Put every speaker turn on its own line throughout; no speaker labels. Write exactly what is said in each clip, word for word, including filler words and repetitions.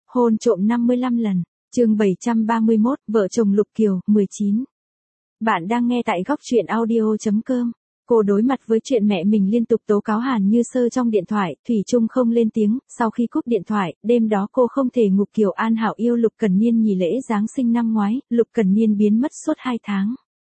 Hôn trộm năm mươi lăm lần. Chương bảy trăm ba mươi mốt, vợ chồng Lục Kiều, mười chín. Bạn đang nghe tại góc truyện audio chấm com. Cô đối mặt với chuyện mẹ mình liên tục tố cáo Hàn Như Sơ trong điện thoại, thủy chung không lên tiếng. Sau khi cúp điện thoại, đêm đó cô không thể ngủ. Kiều An Hảo yêu Lục Cần Niên nhì lễ Giáng sinh năm ngoái, Lục Cần Niên biến mất suốt hai tháng.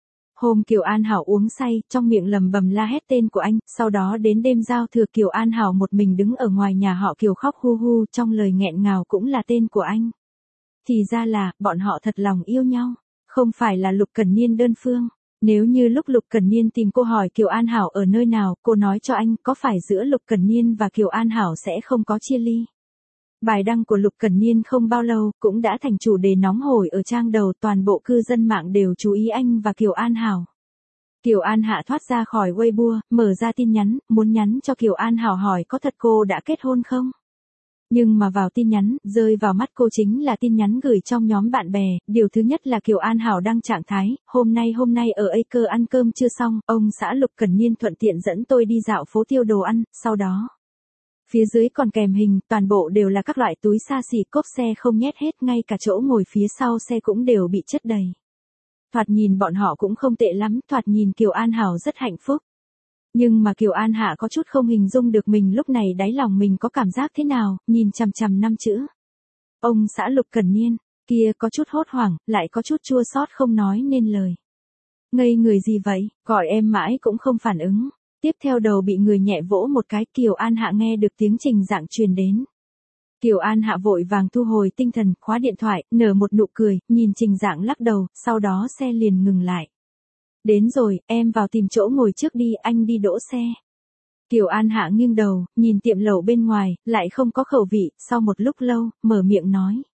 Hôm Kiều An Hảo uống say, trong miệng lầm bầm la hét tên của anh, sau đó đến đêm giao thừa Kiều An Hảo một mình đứng ở ngoài nhà họ Kiều khóc hu hu, trong lời nghẹn ngào cũng là tên của anh. Thì ra là, bọn họ thật lòng yêu nhau, không phải là Lục Cần Niên đơn phương. Nếu như lúc Lục Cần Niên tìm cô hỏi Kiều An Hảo ở nơi nào, cô nói cho anh, có phải giữa Lục Cần Niên và Kiều An Hảo sẽ không có chia ly. Bài đăng của Lục Cần Niên không bao lâu, cũng đã thành chủ đề nóng hổi ở trang đầu, toàn bộ cư dân mạng đều chú ý anh và Kiều An Hảo. Kiều An Hạ thoát ra khỏi Weibo, mở ra tin nhắn, muốn nhắn cho Kiều An Hảo hỏi có thật cô đã kết hôn không? Nhưng mà vào tin nhắn, rơi vào mắt cô chính là tin nhắn gửi trong nhóm bạn bè, điều thứ nhất là Kiều An Hảo đăng trạng thái, hôm nay hôm nay ở Acre ăn cơm chưa xong, ông xã Lục Cần Niên thuận tiện dẫn tôi đi dạo phố tiêu đồ ăn, sau đó. Phía dưới còn kèm hình, toàn bộ đều là các loại túi xa xỉ, cốp xe không nhét hết, ngay cả chỗ ngồi phía sau xe cũng đều bị chất đầy. Thoạt nhìn bọn họ cũng không tệ lắm, thoạt nhìn Kiều An Hảo rất hạnh phúc. Nhưng mà Kiều An Hạ có chút không hình dung được mình lúc này đáy lòng mình có cảm giác thế nào, nhìn chằm chằm năm chữ. Ông xã Lục Cần Niên, kia có chút hốt hoảng, lại có chút chua xót không nói nên lời. Ngây người gì vậy, gọi em mãi cũng không phản ứng. Tiếp theo đầu bị người nhẹ vỗ một cái, Kiều An Hạ nghe được tiếng Trình Dạng truyền đến. Kiều An Hạ vội vàng thu hồi tinh thần, khóa điện thoại, nở một nụ cười, nhìn Trình Dạng lắc đầu, sau đó xe liền ngừng lại. Đến rồi, em vào tìm chỗ ngồi trước đi, anh đi đỗ xe. Kiều An Hạ nghiêng đầu, nhìn tiệm lẩu bên ngoài, lại không có khẩu vị, sau một lúc lâu, mở miệng nói.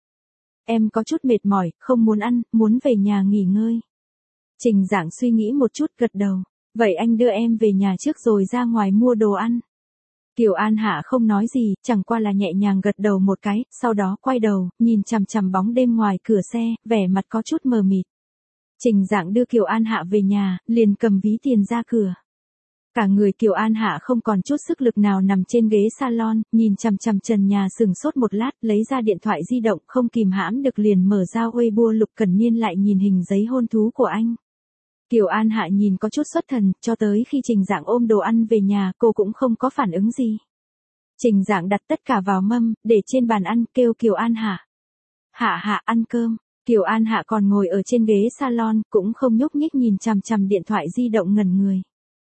Em có chút mệt mỏi, không muốn ăn, muốn về nhà nghỉ ngơi. Trình Dạng suy nghĩ một chút gật đầu, vậy anh đưa em về nhà trước rồi ra ngoài mua đồ ăn. Kiều An Hạ không nói gì, chẳng qua là nhẹ nhàng gật đầu một cái, sau đó quay đầu, nhìn chằm chằm bóng đêm ngoài cửa xe, vẻ mặt có chút mờ mịt. Trình Dạng đưa Kiều An Hạ về nhà, liền cầm ví tiền ra cửa. Cả người Kiều An Hạ không còn chút sức lực nào nằm trên ghế salon, nhìn chằm chằm trần nhà sừng sốt một lát, lấy ra điện thoại di động không kìm hãm được liền mở ra Weibo. Lục Cần Niên lại nhìn hình giấy hôn thú của anh. Kiều An Hạ nhìn có chút xuất thần, cho tới khi Trình Dạng ôm đồ ăn về nhà, cô cũng không có phản ứng gì. Trình Dạng đặt tất cả vào mâm, để trên bàn ăn, kêu Kiều An Hạ. Hạ Hạ ăn cơm. Kiều An Hạ còn ngồi ở trên ghế salon, cũng không nhúc nhích nhìn chằm chằm điện thoại di động ngẩn người.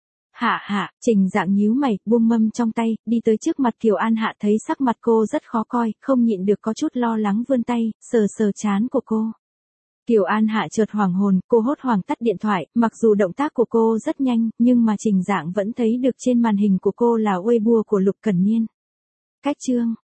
Hạ Hạ, Trình Dạng nhíu mày, buông mâm trong tay, đi tới trước mặt Kiều An Hạ, thấy sắc mặt cô rất khó coi, không nhịn được có chút lo lắng vươn tay, sờ sờ trán của cô. Kiều An Hạ chợt hoảng hồn, cô hốt hoảng tắt điện thoại, mặc dù động tác của cô rất nhanh, nhưng mà Trình Dạng vẫn thấy được trên màn hình của cô là Weibo của Lục Cần Niên. Cách chương.